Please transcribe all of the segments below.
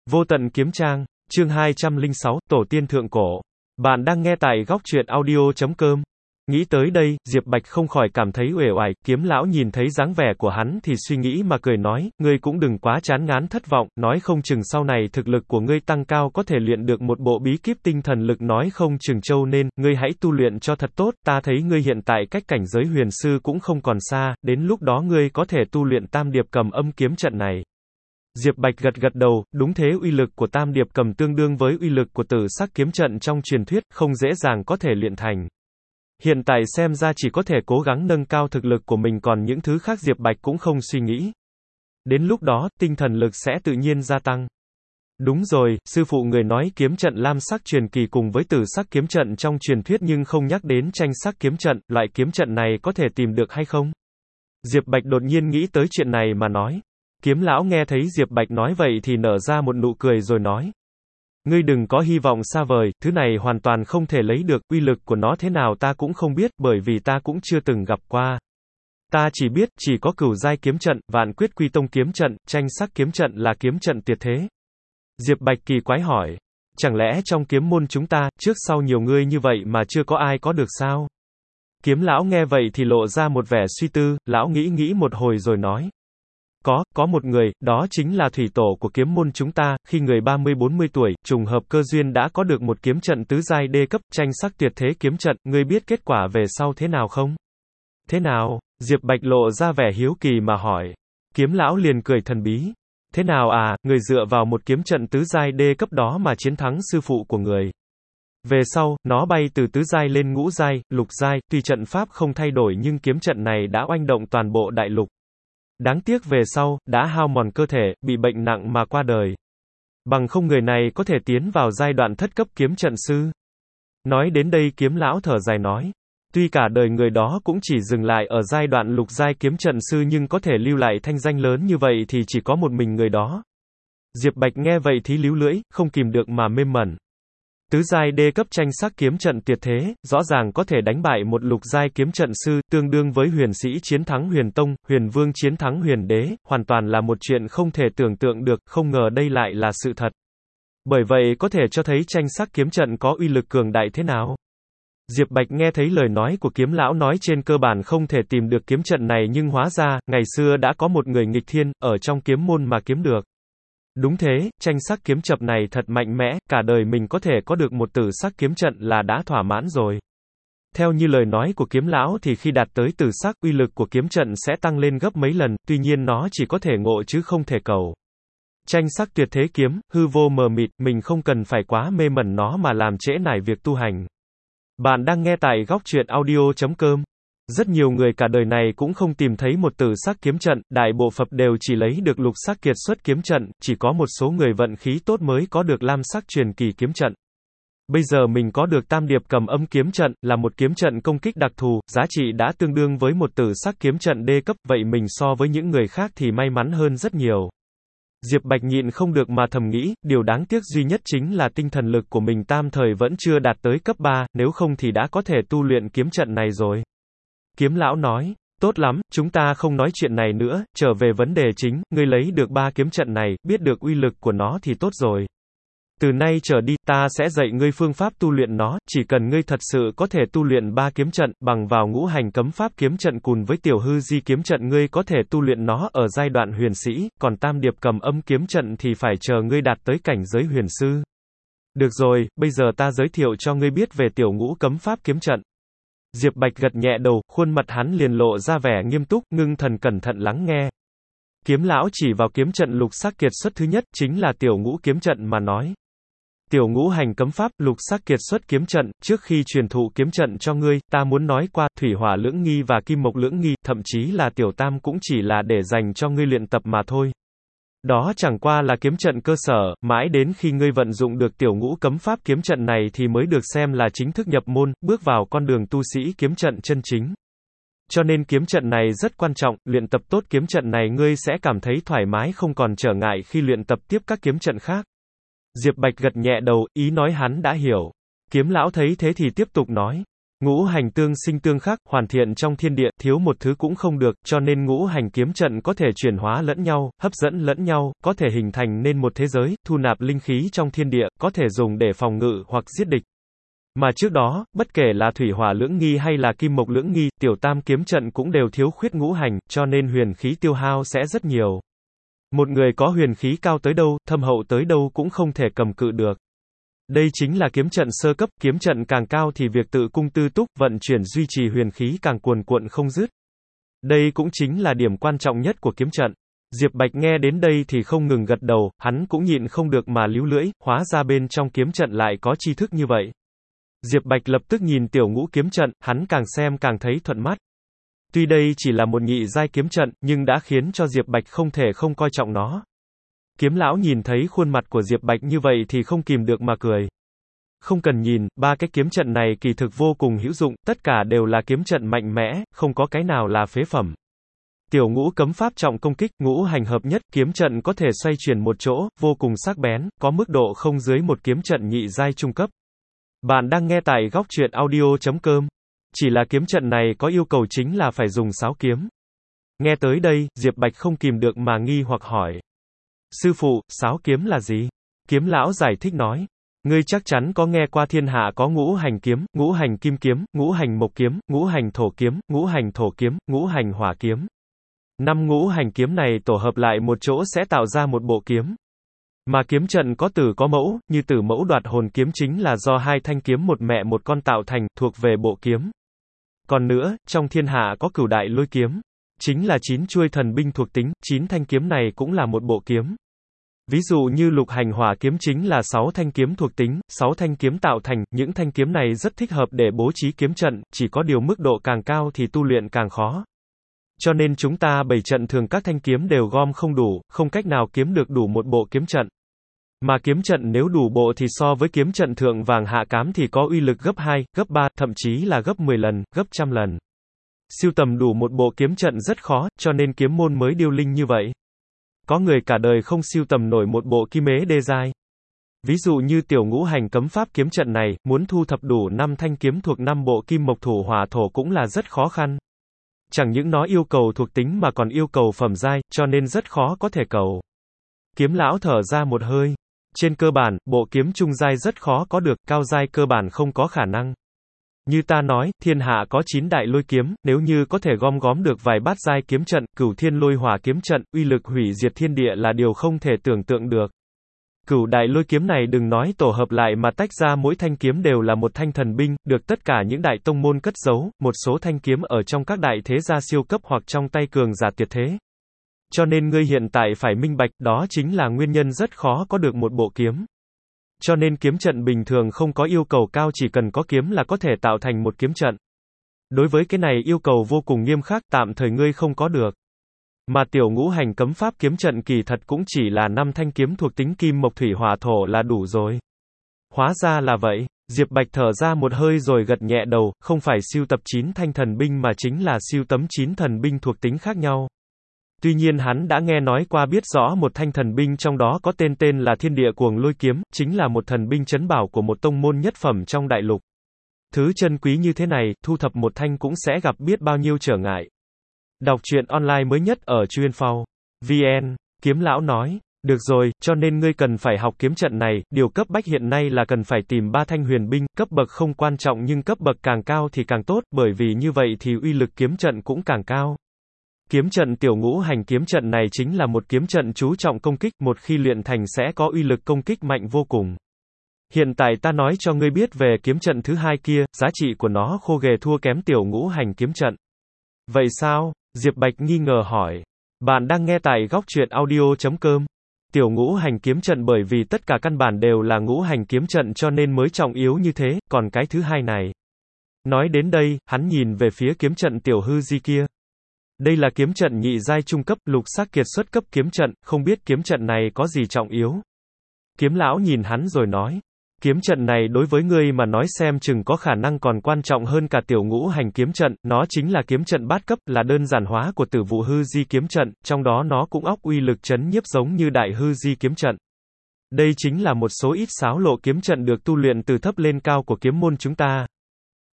Vô tận kiếm trang, chương 206, Tổ tiên thượng cổ. Bạn đang nghe tại góc truyện audio.com. Nghĩ tới đây, Diệp Bạch không khỏi cảm thấy uể oải. Kiếm lão nhìn thấy dáng vẻ của hắn thì suy nghĩ mà cười nói, ngươi cũng đừng quá chán ngán thất vọng, nói không chừng sau này thực lực của ngươi tăng cao có thể luyện được một bộ bí kíp tinh thần lực, nói không chừng châu nên, ngươi hãy tu luyện cho thật tốt, ta thấy ngươi hiện tại cách cảnh giới huyền sư cũng không còn xa, đến lúc đó ngươi có thể tu luyện Tam Điệp Cầm Âm kiếm trận này. Diệp Bạch gật gật đầu, đúng thế, uy lực của Tam Điệp Cầm tương đương với uy lực của Tử Sắc kiếm trận trong truyền thuyết, không dễ dàng có thể luyện thành. Hiện tại xem ra chỉ có thể cố gắng nâng cao thực lực của mình, còn những thứ khác Diệp Bạch cũng không suy nghĩ. Đến lúc đó, tinh thần lực sẽ tự nhiên gia tăng. Đúng rồi, sư phụ người nói kiếm trận lam sắc truyền kỳ cùng với tử sắc kiếm trận trong truyền thuyết nhưng không nhắc đến tranh sắc kiếm trận, loại kiếm trận này có thể tìm được hay không? Diệp Bạch đột nhiên nghĩ tới chuyện này mà nói. Kiếm lão nghe thấy Diệp Bạch nói vậy thì nở ra một nụ cười rồi nói. Ngươi đừng có hy vọng xa vời, thứ này hoàn toàn không thể lấy được, uy lực của nó thế nào ta cũng không biết, bởi vì ta cũng chưa từng gặp qua. Ta chỉ biết, chỉ có cửu giai kiếm trận, vạn quyết quy tông kiếm trận, tranh sắc kiếm trận là kiếm trận tuyệt thế. Diệp Bạch kỳ quái hỏi. Chẳng lẽ trong kiếm môn chúng ta, trước sau nhiều người như vậy mà chưa có ai có được sao? Kiếm lão nghe vậy thì lộ ra một vẻ suy tư, lão nghĩ một hồi rồi nói. Có một người, đó chính là thủy tổ của kiếm môn chúng ta, khi người 30-40 tuổi, trùng hợp cơ duyên đã có được một kiếm trận tứ giai đê cấp, tranh sắc tuyệt thế kiếm trận, ngươi biết kết quả về sau thế nào không? Thế nào? Diệp Bạch lộ ra vẻ hiếu kỳ mà hỏi. Kiếm lão liền cười thần bí. Thế nào à, người dựa vào một kiếm trận tứ giai đê cấp đó mà chiến thắng sư phụ của người. Về sau, nó bay từ tứ giai lên ngũ giai, lục giai, tuy trận pháp không thay đổi nhưng kiếm trận này đã oanh động toàn bộ đại lục. Đáng tiếc về sau, đã hao mòn cơ thể, bị bệnh nặng mà qua đời. Bằng không người này có thể tiến vào giai đoạn thất cấp kiếm trận sư. Nói đến đây kiếm lão thở dài nói. Tuy cả đời người đó cũng chỉ dừng lại ở giai đoạn lục giai kiếm trận sư nhưng có thể lưu lại thanh danh lớn như vậy thì chỉ có một mình người đó. Diệp Bạch nghe vậy thì líu lưỡi, không kìm được mà mê mẩn. Tứ giai đê cấp tranh sắc kiếm trận tuyệt thế, rõ ràng có thể đánh bại một lục giai kiếm trận sư, tương đương với huyền sĩ chiến thắng huyền tông, huyền vương chiến thắng huyền đế, hoàn toàn là một chuyện không thể tưởng tượng được, không ngờ đây lại là sự thật. Bởi vậy có thể cho thấy tranh sắc kiếm trận có uy lực cường đại thế nào. Diệp Bạch nghe thấy lời nói của kiếm lão nói trên cơ bản không thể tìm được kiếm trận này nhưng hóa ra, ngày xưa đã có một người nghịch thiên, ở trong kiếm môn mà kiếm được. Đúng thế, tranh sắc kiếm trận này thật mạnh mẽ, cả đời mình có thể có được một tử sắc kiếm trận là đã thỏa mãn rồi. Theo như lời nói của kiếm lão thì khi đạt tới tử sắc, uy lực của kiếm trận sẽ tăng lên gấp mấy lần, tuy nhiên nó chỉ có thể ngộ chứ không thể cầu. Tranh sắc tuyệt thế kiếm, hư vô mờ mịt, mình không cần phải quá mê mẩn nó mà làm trễ nải việc tu hành. Bạn đang nghe tại góc truyện audio.com. Rất nhiều người cả đời này cũng không tìm thấy một tử sắc kiếm trận, đại bộ phận đều chỉ lấy được lục sắc kiệt xuất kiếm trận, chỉ có một số người vận khí tốt mới có được lam sắc truyền kỳ kiếm trận. Bây giờ mình có được Tam Điệp Cầm Âm kiếm trận, là một kiếm trận công kích đặc thù, giá trị đã tương đương với một tử sắc kiếm trận đê cấp, vậy mình so với những người khác thì may mắn hơn rất nhiều. Diệp Bạch nhịn không được mà thầm nghĩ, điều đáng tiếc duy nhất chính là tinh thần lực của mình tạm thời vẫn chưa đạt tới cấp 3, nếu không thì đã có thể tu luyện kiếm trận này rồi. Kiếm lão nói, tốt lắm, chúng ta không nói chuyện này nữa, trở về vấn đề chính, ngươi lấy được 3 kiếm trận này, biết được uy lực của nó thì tốt rồi. Từ nay trở đi, ta sẽ dạy ngươi phương pháp tu luyện nó, chỉ cần ngươi thật sự có thể tu luyện 3 kiếm trận, bằng vào ngũ hành cấm pháp kiếm trận cùng với tiểu hư di kiếm trận ngươi có thể tu luyện nó ở giai đoạn huyền sĩ, còn Tam Điệp Cầm Âm kiếm trận thì phải chờ ngươi đạt tới cảnh giới huyền sư. Được rồi, bây giờ ta giới thiệu cho ngươi biết về tiểu ngũ cấm pháp kiếm trận. Diệp Bạch gật nhẹ đầu, khuôn mặt hắn liền lộ ra vẻ nghiêm túc, ngưng thần cẩn thận lắng nghe. Kiếm lão chỉ vào kiếm trận lục sắc kiệt xuất thứ nhất, chính là tiểu ngũ kiếm trận mà nói. Tiểu ngũ hành cấm pháp, lục sắc kiệt xuất kiếm trận, trước khi truyền thụ kiếm trận cho ngươi, ta muốn nói qua, thủy hỏa lưỡng nghi và kim mộc lưỡng nghi, thậm chí là tiểu tam cũng chỉ là để dành cho ngươi luyện tập mà thôi. Đó chẳng qua là kiếm trận cơ sở, mãi đến khi ngươi vận dụng được tiểu ngũ cấm pháp kiếm trận này thì mới được xem là chính thức nhập môn, bước vào con đường tu sĩ kiếm trận chân chính. Cho nên kiếm trận này rất quan trọng, luyện tập tốt kiếm trận này ngươi sẽ cảm thấy thoải mái không còn trở ngại khi luyện tập tiếp các kiếm trận khác. Diệp Bạch gật nhẹ đầu, ý nói hắn đã hiểu. Kiếm lão thấy thế thì tiếp tục nói. Ngũ hành tương sinh tương khắc, hoàn thiện trong thiên địa, thiếu một thứ cũng không được, cho nên ngũ hành kiếm trận có thể chuyển hóa lẫn nhau, hấp dẫn lẫn nhau, có thể hình thành nên một thế giới, thu nạp linh khí trong thiên địa, có thể dùng để phòng ngự hoặc giết địch. Mà trước đó, bất kể là thủy hỏa lưỡng nghi hay là kim mộc lưỡng nghi, tiểu tam kiếm trận cũng đều thiếu khuyết ngũ hành, cho nên huyền khí tiêu hao sẽ rất nhiều. Một người có huyền khí cao tới đâu, thâm hậu tới đâu cũng không thể cầm cự được. Đây chính là kiếm trận sơ cấp, kiếm trận càng cao thì việc tự cung tư túc, vận chuyển duy trì huyền khí càng cuồn cuộn không dứt. Đây cũng chính là điểm quan trọng nhất của kiếm trận. Diệp Bạch nghe đến đây thì không ngừng gật đầu, hắn cũng nhịn không được mà líu lưỡi, hóa ra bên trong kiếm trận lại có tri thức như vậy. Diệp Bạch lập tức nhìn tiểu ngũ kiếm trận, hắn càng xem càng thấy thuận mắt. Tuy đây chỉ là một nhị giai kiếm trận, nhưng đã khiến cho Diệp Bạch không thể không coi trọng nó. Kiếm lão nhìn thấy khuôn mặt của Diệp Bạch như vậy thì không kìm được mà cười. Không cần nhìn, ba cái kiếm trận này kỳ thực vô cùng hữu dụng, tất cả đều là kiếm trận mạnh mẽ, không có cái nào là phế phẩm. Tiểu ngũ cấm pháp trọng công kích, ngũ hành hợp nhất, kiếm trận có thể xoay chuyển một chỗ, vô cùng sắc bén, có mức độ không dưới một kiếm trận nhị giai trung cấp. Bạn đang nghe tại góc truyện audio.com. Chỉ là kiếm trận này có yêu cầu chính là phải dùng sáo kiếm. Nghe tới đây, Diệp Bạch không kìm được mà nghi hoặc hỏi. Sư phụ, sáo kiếm là gì? Kiếm lão giải thích nói. Ngươi chắc chắn có nghe qua thiên hạ có ngũ hành kiếm, ngũ hành kim kiếm, ngũ hành mộc kiếm, ngũ hành thổ kiếm, ngũ hành thổ kiếm, ngũ hành hỏa kiếm. 5 ngũ hành kiếm này tổ hợp lại một chỗ sẽ tạo ra một bộ kiếm. Mà kiếm trận có tử có mẫu, như tử mẫu đoạt hồn kiếm chính là do 2 thanh kiếm một mẹ một con tạo thành, thuộc về bộ kiếm. Còn nữa, trong thiên hạ có cửu đại lôi kiếm, chính là 9 chuôi thần binh thuộc tính, 9 thanh kiếm này cũng là một bộ kiếm. Ví dụ như lục hành hỏa kiếm chính là 6 thanh kiếm thuộc tính, 6 thanh kiếm tạo thành, những thanh kiếm này rất thích hợp để bố trí kiếm trận, chỉ có điều mức độ càng cao thì tu luyện càng khó. Cho nên chúng ta bày trận thường các thanh kiếm đều gom không đủ, không cách nào kiếm được đủ một bộ kiếm trận. Mà kiếm trận nếu đủ bộ thì so với kiếm trận thượng vàng hạ cám thì có uy lực gấp 2, gấp 3, thậm chí là gấp 10 lần, gấp trăm lần. Sưu tầm đủ một bộ kiếm trận rất khó, cho nên kiếm môn mới điêu linh như vậy. Có người cả đời không sưu tầm nổi một bộ kim ế đê giai. Ví dụ như tiểu ngũ hành cấm pháp kiếm trận này, muốn thu thập đủ 5 thanh kiếm thuộc 5 bộ kim mộc thổ hỏa thổ cũng là rất khó khăn. Chẳng những nó yêu cầu thuộc tính mà còn yêu cầu phẩm giai, cho nên rất khó có thể cầu. Kiếm lão thở ra một hơi. Trên cơ bản, bộ kiếm trung giai rất khó có được, cao giai cơ bản không có khả năng. Như ta nói, thiên hạ có 9 đại lôi kiếm, nếu như có thể gom góm được vài bát giai kiếm trận, cửu thiên lôi hỏa kiếm trận, uy lực hủy diệt thiên địa là điều không thể tưởng tượng được. Cửu đại lôi kiếm này đừng nói tổ hợp lại mà tách ra mỗi thanh kiếm đều là một thanh thần binh, được tất cả những đại tông môn cất giấu, một số thanh kiếm ở trong các đại thế gia siêu cấp hoặc trong tay cường giả tuyệt thế. Cho nên ngươi hiện tại phải minh bạch, đó chính là nguyên nhân rất khó có được một bộ kiếm. Cho nên kiếm trận bình thường không có yêu cầu cao, chỉ cần có kiếm là có thể tạo thành một kiếm trận. Đối với cái này yêu cầu vô cùng nghiêm khắc, tạm thời ngươi không có được. Mà tiểu ngũ hành cấm pháp kiếm trận kỳ thật cũng chỉ là 5 thanh kiếm thuộc tính kim mộc thủy hỏa thổ là đủ rồi. Hóa ra là vậy. Diệp Bạch thở ra một hơi rồi gật nhẹ đầu, không phải sưu tập 9 thanh thần binh mà chính là sưu tấm 9 thần binh thuộc tính khác nhau. Tuy nhiên hắn đã nghe nói qua biết rõ một thanh thần binh trong đó có tên là Thiên Địa Cuồng Lôi Kiếm, chính là một thần binh trấn bảo của một tông môn nhất phẩm trong đại lục. Thứ chân quý như thế này, thu thập một thanh cũng sẽ gặp biết bao nhiêu trở ngại. Đọc truyện online mới nhất ở Truyện.vn, Kiếm lão nói. Được rồi, cho nên ngươi cần phải học kiếm trận này, điều cấp bách hiện nay là cần phải tìm 3 thanh huyền binh, cấp bậc không quan trọng nhưng cấp bậc càng cao thì càng tốt, bởi vì như vậy thì uy lực kiếm trận cũng càng cao. Kiếm trận tiểu ngũ hành kiếm trận này chính là một kiếm trận chú trọng công kích, một khi luyện thành sẽ có uy lực công kích mạnh vô cùng. Hiện tại ta nói cho ngươi biết về kiếm trận thứ 2 kia, giá trị của nó khô ghề thua kém tiểu ngũ hành kiếm trận. Vậy sao? Diệp Bạch nghi ngờ hỏi. Bạn đang nghe tại góc truyện audio.com. Tiểu ngũ hành kiếm trận bởi vì tất cả căn bản đều là ngũ hành kiếm trận cho nên mới trọng yếu như thế, còn cái thứ hai này. Nói đến đây, hắn nhìn về phía kiếm trận tiểu hư di kia. Đây là kiếm trận nhị giai trung cấp, lục sắc kiệt xuất cấp kiếm trận, không biết kiếm trận này có gì trọng yếu. Kiếm lão nhìn hắn rồi nói. Kiếm trận này đối với ngươi mà nói xem chừng có khả năng còn quan trọng hơn cả tiểu ngũ hành kiếm trận, nó chính là kiếm trận bát cấp, là đơn giản hóa của tử vụ hư di kiếm trận, trong đó nó cũng óc uy lực chấn nhiếp giống như đại hư di kiếm trận. Đây chính là một số ít xáo lộ kiếm trận được tu luyện từ thấp lên cao của kiếm môn chúng ta.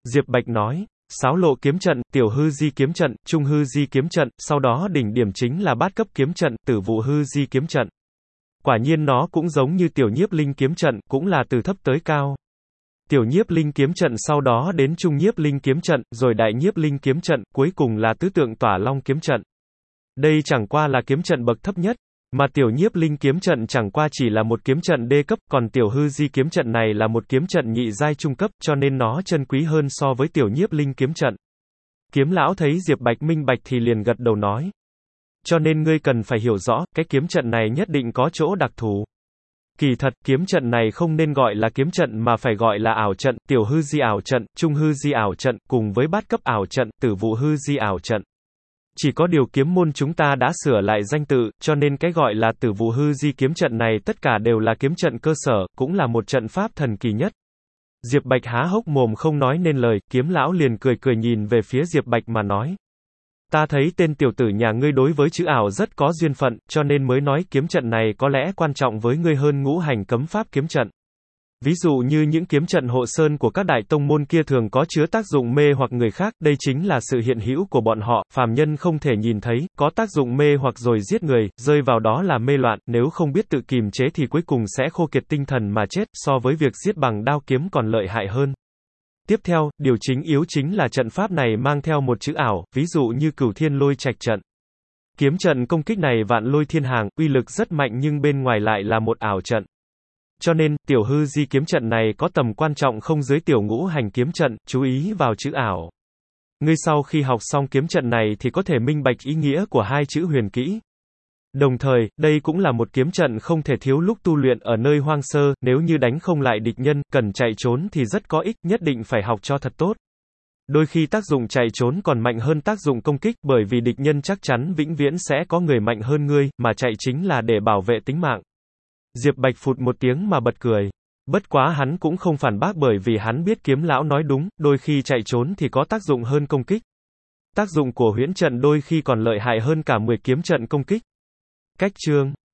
Diệp Bạch nói. Sáo lộ kiếm trận, tiểu hư di kiếm trận, trung hư di kiếm trận, sau đó đỉnh điểm chính là bát cấp kiếm trận, tử vụ hư di kiếm trận. Quả nhiên nó cũng giống như tiểu nhiếp linh kiếm trận, cũng là từ thấp tới cao. Tiểu nhiếp linh kiếm trận sau đó đến trung nhiếp linh kiếm trận, rồi đại nhiếp linh kiếm trận, cuối cùng là tứ tượng tỏa long kiếm trận. Đây chẳng qua là kiếm trận bậc thấp nhất, mà tiểu nhiếp linh kiếm trận chẳng qua chỉ là một kiếm trận đê cấp, còn tiểu hư di kiếm trận này là một kiếm trận nhị giai trung cấp, cho nên nó chân quý hơn so với tiểu nhiếp linh kiếm trận. Kiếm lão thấy Diệp Bạch minh bạch thì liền gật đầu nói. Cho nên ngươi cần phải hiểu rõ, cái kiếm trận này nhất định có chỗ đặc thù. Kỳ thật, kiếm trận này không nên gọi là kiếm trận mà phải gọi là ảo trận, tiểu hư di ảo trận, trung hư di ảo trận, cùng với bát cấp ảo trận, tử vụ hư di ảo trận. Chỉ có điều kiếm môn chúng ta đã sửa lại danh tự, cho nên cái gọi là tử vụ hư di kiếm trận này tất cả đều là kiếm trận cơ sở, cũng là một trận pháp thần kỳ nhất. Diệp Bạch há hốc mồm không nói nên lời, kiếm lão liền cười cười nhìn về phía Diệp Bạch mà nói. Ta thấy tên tiểu tử nhà ngươi đối với chữ ảo rất có duyên phận, cho nên mới nói kiếm trận này có lẽ quan trọng với ngươi hơn ngũ hành cấm pháp kiếm trận. Ví dụ như những kiếm trận hộ sơn của các đại tông môn kia thường có chứa tác dụng mê hoặc người khác, đây chính là sự hiện hữu của bọn họ, phàm nhân không thể nhìn thấy, có tác dụng mê hoặc rồi giết người, rơi vào đó là mê loạn, nếu không biết tự kiềm chế thì cuối cùng sẽ khô kiệt tinh thần mà chết, so với việc giết bằng đao kiếm còn lợi hại hơn. Tiếp theo, điều chính yếu chính là trận pháp này mang theo một chữ ảo, ví dụ như Cửu Thiên Lôi Trạch trận. Kiếm trận công kích này vạn lôi thiên hàng, uy lực rất mạnh nhưng bên ngoài lại là một ảo trận. Cho nên, tiểu hư di kiếm trận này có tầm quan trọng không dưới tiểu ngũ hành kiếm trận, chú ý vào chữ ảo. Ngươi sau khi học xong kiếm trận này thì có thể minh bạch ý nghĩa của hai chữ huyền kỹ. Đồng thời, đây cũng là một kiếm trận không thể thiếu lúc tu luyện ở nơi hoang sơ, nếu như đánh không lại địch nhân, cần chạy trốn thì rất có ích, nhất định phải học cho thật tốt. Đôi khi tác dụng chạy trốn còn mạnh hơn tác dụng công kích, bởi vì địch nhân chắc chắn vĩnh viễn sẽ có người mạnh hơn ngươi, mà chạy chính là để bảo vệ tính mạng. Diệp Bạch phụt một tiếng mà bật cười. Bất quá hắn cũng không phản bác bởi vì hắn biết kiếm lão nói đúng, đôi khi chạy trốn thì có tác dụng hơn công kích. Tác dụng của huyễn trận đôi khi còn lợi hại hơn cả 10 kiếm trận công kích. Cách chương